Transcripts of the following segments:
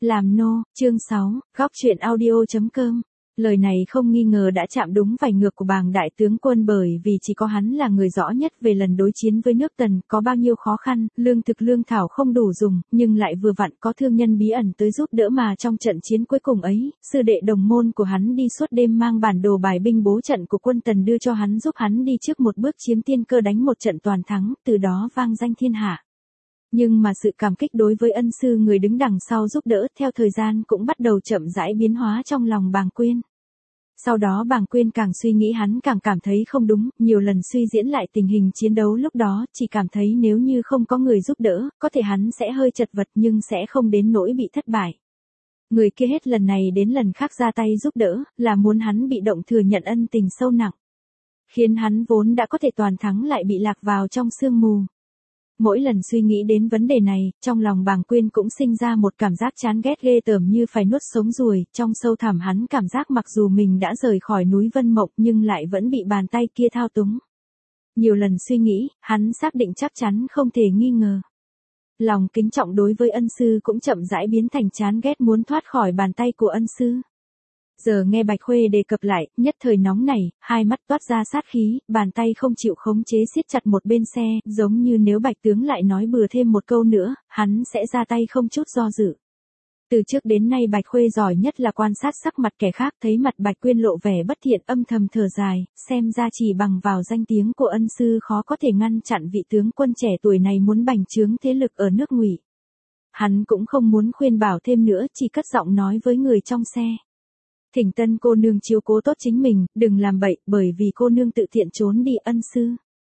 Làm nô, chương 6, góc chuyện audio.com. Lời này không nghi ngờ đã chạm đúng vành ngược của bàng đại tướng quân, bởi vì chỉ có hắn là người rõ nhất về lần đối chiến với nước Tần có bao nhiêu khó khăn, lương thực lương thảo không đủ dùng, nhưng lại vừa vặn có thương nhân bí ẩn tới giúp đỡ, mà trong trận chiến cuối cùng ấy, sư đệ đồng môn của hắn đi suốt đêm mang bản đồ bài binh bố trận của quân Tần đưa cho hắn, giúp hắn đi trước một bước chiếm tiên cơ, đánh một trận toàn thắng, từ đó vang danh thiên hạ. Nhưng mà sự cảm kích đối với ân sư người đứng đằng sau giúp đỡ theo thời gian cũng bắt đầu chậm rãi biến hóa trong lòng Bàng Quyên. Sau đó Bàng Quyên càng suy nghĩ hắn càng cảm thấy không đúng, nhiều lần suy diễn lại tình hình chiến đấu lúc đó, chỉ cảm thấy nếu như không có người giúp đỡ, có thể hắn sẽ hơi chật vật nhưng sẽ không đến nỗi bị thất bại. Người kia hết lần này đến lần khác ra tay giúp đỡ, là muốn hắn bị động thừa nhận ân tình sâu nặng, khiến hắn vốn đã có thể toàn thắng lại bị lạc vào trong sương mù. Mỗi lần suy nghĩ đến vấn đề này, trong lòng Bàng Quyên cũng sinh ra một cảm giác chán ghét ghê tởm như phải nuốt sống ruồi, trong sâu thẳm hắn cảm giác mặc dù mình đã rời khỏi núi Vân Mộng nhưng lại vẫn bị bàn tay kia thao túng. Nhiều lần suy nghĩ, hắn xác định chắc chắn không thể nghi ngờ. Lòng kính trọng đối với ân sư cũng chậm rãi biến thành chán ghét muốn thoát khỏi bàn tay của ân sư. Giờ nghe Bạch Khuê đề cập lại, nhất thời nóng nảy, hai mắt toát ra sát khí, bàn tay không chịu khống chế siết chặt một bên xe, giống như nếu Bạch tướng lại nói bừa thêm một câu nữa, hắn sẽ ra tay không chút do dự. Từ trước đến nay Bạch Khuê giỏi nhất là quan sát sắc mặt kẻ khác, thấy mặt Bạch Quyên lộ vẻ bất thiện âm thầm thở dài, xem ra chỉ bằng vào danh tiếng của ân sư khó có thể ngăn chặn vị tướng quân trẻ tuổi này muốn bành trướng thế lực ở nước Ngụy. Hắn cũng không muốn khuyên bảo thêm nữa, chỉ cất giọng nói với người trong xe. Thỉnh Tân cô nương chiếu cố tốt chính mình, đừng làm bậy, bởi vì cô nương tự tiện trốn đi ân sư.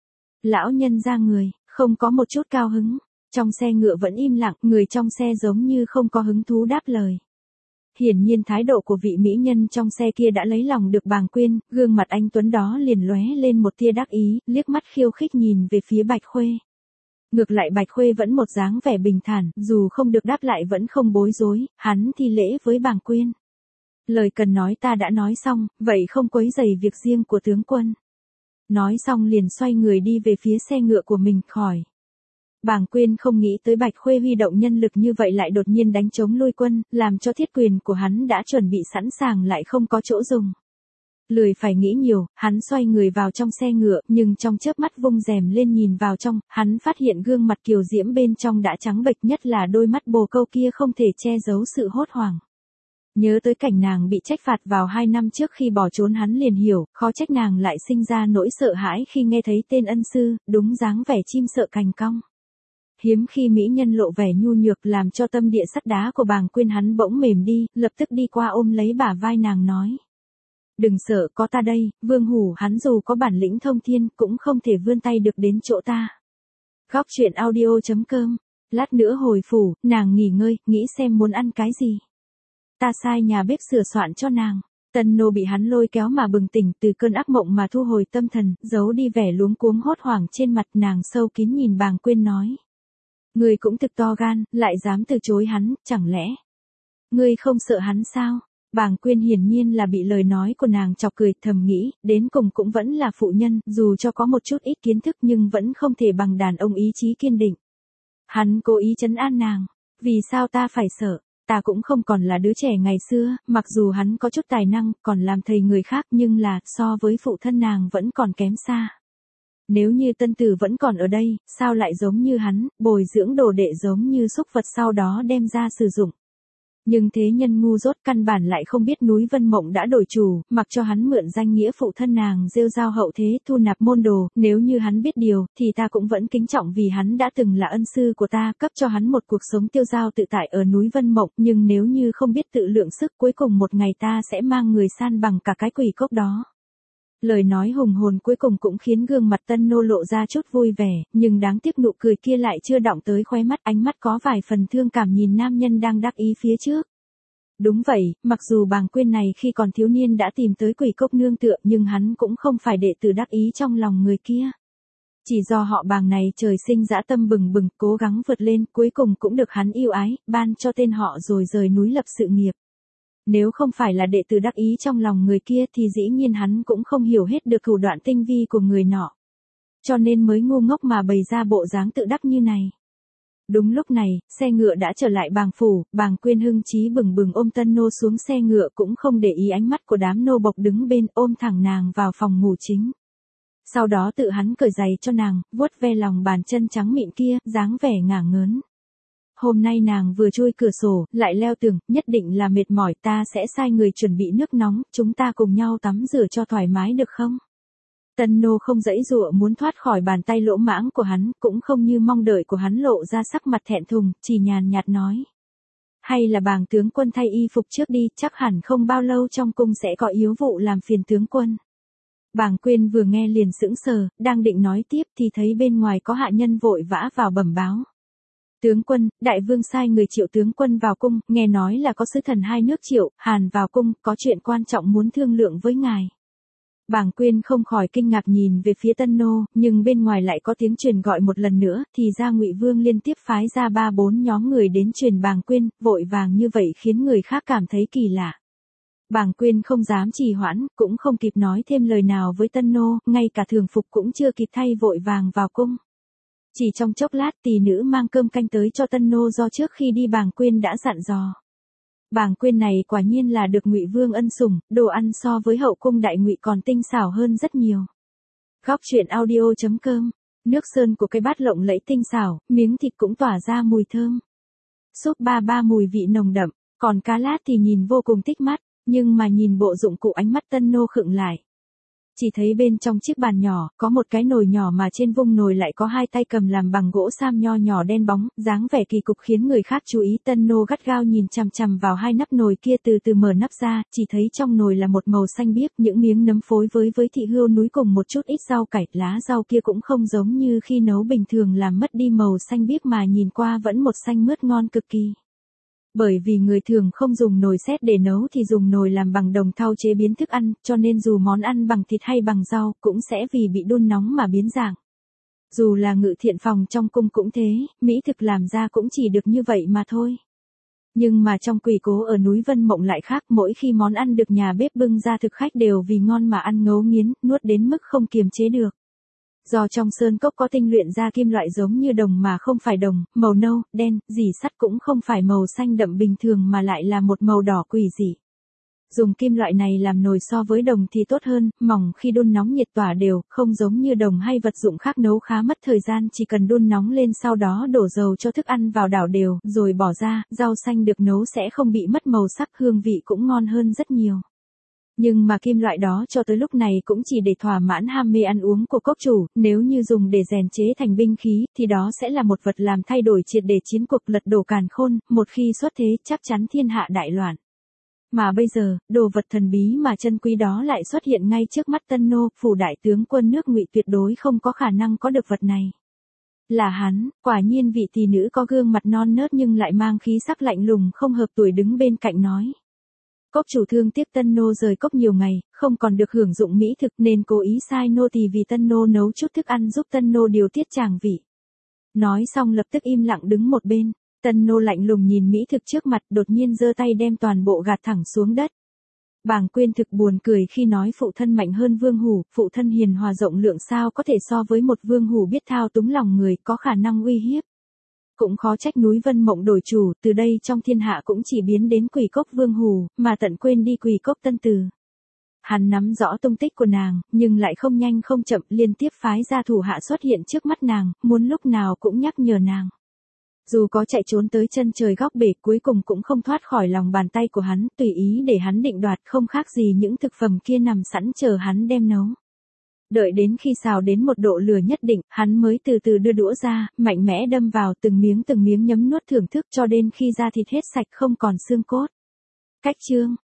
Lão nhân ra người, không có một chút cao hứng. Trong xe ngựa vẫn im lặng, người trong xe giống như không có hứng thú đáp lời. Hiển nhiên thái độ của vị mỹ nhân trong xe kia đã lấy lòng được Bàng Quyên, gương mặt anh tuấn đó liền lóe lên một tia đắc ý, liếc mắt khiêu khích nhìn về phía Bạch Khuê. Ngược lại Bạch Khuê vẫn một dáng vẻ bình thản, dù không được đáp lại vẫn không bối rối, hắn thi lễ với Bàng Quyên. Lời cần nói ta đã nói xong, vậy không quấy rầy việc riêng của tướng quân. Nói xong liền xoay người đi về phía xe ngựa của mình khỏi. Bàng Quyên không nghĩ tới Bạch Khuê huy động nhân lực như vậy lại đột nhiên đánh chống lui quân, làm cho thiết quyền của hắn đã chuẩn bị sẵn sàng lại không có chỗ dùng. Lười phải nghĩ nhiều, hắn xoay người vào trong xe ngựa, nhưng trong chớp mắt vung rèm lên nhìn vào trong, hắn phát hiện gương mặt kiều diễm bên trong đã trắng bệch, nhất là đôi mắt bồ câu kia không thể che giấu sự hốt hoảng. Nhớ tới cảnh nàng bị trách phạt vào 2 năm trước khi bỏ trốn, hắn liền hiểu, khó trách nàng lại sinh ra nỗi sợ hãi khi nghe thấy tên ân sư, đúng dáng vẻ chim sợ cành cong. Hiếm khi mỹ nhân lộ vẻ nhu nhược làm cho tâm địa sắt đá của Bàng Quyên hắn bỗng mềm đi, lập tức đi qua ôm lấy bả vai nàng nói. Đừng sợ, có ta đây, Vương Hủ hắn dù có bản lĩnh thông thiên cũng không thể vươn tay được đến chỗ ta. Góc chuyện audio.com. Lát nữa hồi phủ, nàng nghỉ ngơi, nghĩ xem muốn ăn cái gì. Ta sai nhà bếp sửa soạn cho nàng. Tân nô bị hắn lôi kéo mà bừng tỉnh từ cơn ác mộng mà thu hồi tâm thần, giấu đi vẻ luống cuống hốt hoảng trên mặt, nàng sâu kín nhìn Bàng Quyên nói. Ngươi cũng thực to gan, lại dám từ chối hắn, chẳng lẽ ngươi không sợ hắn sao? Bàng Quyên hiển nhiên là bị lời nói của nàng chọc cười, thầm nghĩ, đến cùng cũng vẫn là phụ nhân, dù cho có một chút ít kiến thức nhưng vẫn không thể bằng đàn ông ý chí kiên định. Hắn cố ý trấn an nàng, vì sao ta phải sợ? Ta cũng không còn là đứa trẻ ngày xưa, mặc dù hắn có chút tài năng, còn làm thầy người khác, nhưng là, so với phụ thân nàng vẫn còn kém xa. Nếu như tân tử vẫn còn ở đây, sao lại giống như hắn, bồi dưỡng đồ đệ giống như súc vật sau đó đem ra sử dụng. Nhưng thế nhân ngu dốt căn bản lại không biết núi Vân Mộng đã đổi chủ, mặc cho hắn mượn danh nghĩa phụ thân nàng rêu rao hậu thế thu nạp môn đồ, nếu như hắn biết điều, thì ta cũng vẫn kính trọng vì hắn đã từng là ân sư của ta, cấp cho hắn một cuộc sống tiêu dao tự tại ở núi Vân Mộng, nhưng nếu như không biết tự lượng sức cuối cùng một ngày ta sẽ mang người san bằng cả cái quỷ cốc đó. Lời nói hùng hồn cuối cùng cũng khiến gương mặt tân nô lộ ra chút vui vẻ, nhưng đáng tiếc nụ cười kia lại chưa đọng tới khóe mắt, ánh mắt có vài phần thương cảm nhìn nam nhân đang đắc ý phía trước. Đúng vậy, mặc dù Bàng Quyên này khi còn thiếu niên đã tìm tới quỷ cốc nương tựa nhưng hắn cũng không phải đệ tử đắc ý trong lòng người kia. Chỉ do họ Bàng này trời sinh dã tâm bừng bừng, cố gắng vượt lên, cuối cùng cũng được hắn yêu ái, ban cho tên họ rồi rời núi lập sự nghiệp. Nếu không phải là đệ tử đắc ý trong lòng người kia thì dĩ nhiên hắn cũng không hiểu hết được thủ đoạn tinh vi của người nọ. Cho nên mới ngu ngốc mà bày ra bộ dáng tự đắc như này. Đúng lúc này, xe ngựa đã trở lại bàng phủ, bàng Quyên hưng chí bừng bừng ôm Tân Nô xuống xe ngựa cũng không để ý ánh mắt của đám nô bộc đứng bên, ôm thẳng nàng vào phòng ngủ chính. Sau đó tự hắn cởi giày cho nàng, vuốt ve lòng bàn chân trắng mịn kia, dáng vẻ ngả ngớn. Hôm nay nàng vừa chui cửa sổ, lại leo tường, nhất định là mệt mỏi, ta sẽ sai người chuẩn bị nước nóng, chúng ta cùng nhau tắm rửa cho thoải mái được không? Tân Nô không giãy giụa muốn thoát khỏi bàn tay lỗ mãng của hắn, cũng không như mong đợi của hắn lộ ra sắc mặt thẹn thùng, chỉ nhàn nhạt nói. Hay là bàng tướng quân thay y phục trước đi, chắc hẳn không bao lâu trong cung sẽ có yếu vụ làm phiền tướng quân. Bàng Quyên vừa nghe liền sững sờ, đang định nói tiếp thì thấy bên ngoài có hạ nhân vội vã vào bẩm báo. Tướng quân, đại vương sai người Triệu tướng quân vào cung, nghe nói là có sứ thần hai nước Triệu, Hàn vào cung, có chuyện quan trọng muốn thương lượng với ngài. Bàng Quyên không khỏi kinh ngạc nhìn về phía Tân Nô, nhưng bên ngoài lại có tiếng truyền gọi một lần nữa, thì ra Ngụy Vương liên tiếp phái ra 3-4 nhóm người đến truyền Bàng Quyên, vội vàng như vậy khiến người khác cảm thấy kỳ lạ. Bàng Quyên không dám trì hoãn, cũng không kịp nói thêm lời nào với Tân Nô, ngay cả thường phục cũng chưa kịp thay vội vàng vào cung. Chỉ trong chốc lát tỳ nữ mang cơm canh tới cho Tân Nô do trước khi đi Bàng Quyên đã dặn dò. Bàng Quyên này quả nhiên là được Ngụy Vương ân sủng, đồ ăn so với hậu cung đại Ngụy còn tinh xảo hơn rất nhiều. Góc truyện audio.com, nước sơn của cây bát lộng lẫy tinh xảo, miếng thịt cũng tỏa ra mùi thơm. Súp ba mùi vị nồng đậm, còn cá lát thì nhìn vô cùng thích mắt, nhưng mà nhìn bộ dụng cụ ánh mắt Tân Nô khựng lại. Chỉ thấy bên trong chiếc bàn nhỏ, có một cái nồi nhỏ mà trên vung nồi lại có hai tay cầm làm bằng gỗ sam nho nhỏ đen bóng, dáng vẻ kỳ cục khiến người khác chú ý. Tân Nô gắt gao nhìn chằm chằm vào hai nắp nồi kia từ từ mở nắp ra, chỉ thấy trong nồi là một màu xanh biếc, những miếng nấm phối với thị hươu núi cùng một chút ít rau cải, lá rau kia cũng không giống như khi nấu bình thường làm mất đi màu xanh biếc mà nhìn qua vẫn một xanh mướt ngon cực kỳ. Bởi vì người thường không dùng nồi sét để nấu thì dùng nồi làm bằng đồng thau chế biến thức ăn, cho nên dù món ăn bằng thịt hay bằng rau cũng sẽ vì bị đun nóng mà biến dạng. Dù là Ngự Thiện phòng trong cung cũng thế, mỹ thực làm ra cũng chỉ được như vậy mà thôi. Nhưng mà trong Quỷ Cố ở núi Vân Mộng lại khác, mỗi khi món ăn được nhà bếp bưng ra thực khách đều vì ngon mà ăn ngấu nghiến, nuốt đến mức không kiềm chế được. Do trong sơn cốc có tinh luyện ra kim loại giống như đồng mà không phải đồng, màu nâu, đen, dì sắt cũng không phải màu xanh đậm bình thường mà lại là một màu đỏ quỷ dị. Dùng kim loại này làm nồi so với đồng thì tốt hơn, mỏng khi đun nóng nhiệt tỏa đều, không giống như đồng hay vật dụng khác nấu khá mất thời gian, chỉ cần đun nóng lên sau đó đổ dầu cho thức ăn vào đảo đều, rồi bỏ ra, rau xanh được nấu sẽ không bị mất màu sắc, hương vị cũng ngon hơn rất nhiều. Nhưng mà kim loại đó cho tới lúc này cũng chỉ để thỏa mãn ham mê ăn uống của cốc chủ, nếu như dùng để rèn chế thành binh khí, thì đó sẽ là một vật làm thay đổi triệt để chiến cuộc, lật đổ càn khôn, một khi xuất thế chắc chắn thiên hạ đại loạn. Mà bây giờ, đồ vật thần bí mà chân quý đó lại xuất hiện ngay trước mắt Tân Nô, phủ đại tướng quân nước Ngụy tuyệt đối không có khả năng có được vật này. Là hắn, quả nhiên vị tỷ nữ có gương mặt non nớt nhưng lại mang khí sắc lạnh lùng không hợp tuổi đứng bên cạnh nói. Cốc chủ thương tiếc Tân Nô rời cốc nhiều ngày, không còn được hưởng dụng mỹ thực nên cố ý sai nô tỳ vì Tân Nô nấu chút thức ăn giúp Tân Nô điều tiết tràng vị. Nói xong lập tức im lặng đứng một bên, Tân Nô lạnh lùng nhìn mỹ thực trước mặt đột nhiên giơ tay đem toàn bộ gạt thẳng xuống đất. Bàng Quyên thực buồn cười khi nói phụ thân mạnh hơn Vương Hủ, phụ thân hiền hòa rộng lượng sao có thể so với một Vương Hủ biết thao túng lòng người có khả năng uy hiếp. Cũng khó trách núi Vân Mộng đổi chủ, từ đây trong thiên hạ cũng chỉ biến đến Quỷ Cốc Vương Hủ, mà tận quên đi Quỷ Cốc Tân Từ. Hắn nắm rõ tung tích của nàng, nhưng lại không nhanh không chậm liên tiếp phái ra thủ hạ xuất hiện trước mắt nàng, muốn lúc nào cũng nhắc nhở nàng. Dù có chạy trốn tới chân trời góc bể cuối cùng cũng không thoát khỏi lòng bàn tay của hắn, tùy ý để hắn định đoạt không khác gì những thực phẩm kia nằm sẵn chờ hắn đem nấu. Đợi đến khi xào đến một độ lửa nhất định, hắn mới từ từ đưa đũa ra, mạnh mẽ đâm vào từng miếng nhấm nuốt thưởng thức cho đến khi da thịt hết sạch không còn xương cốt. Cách chương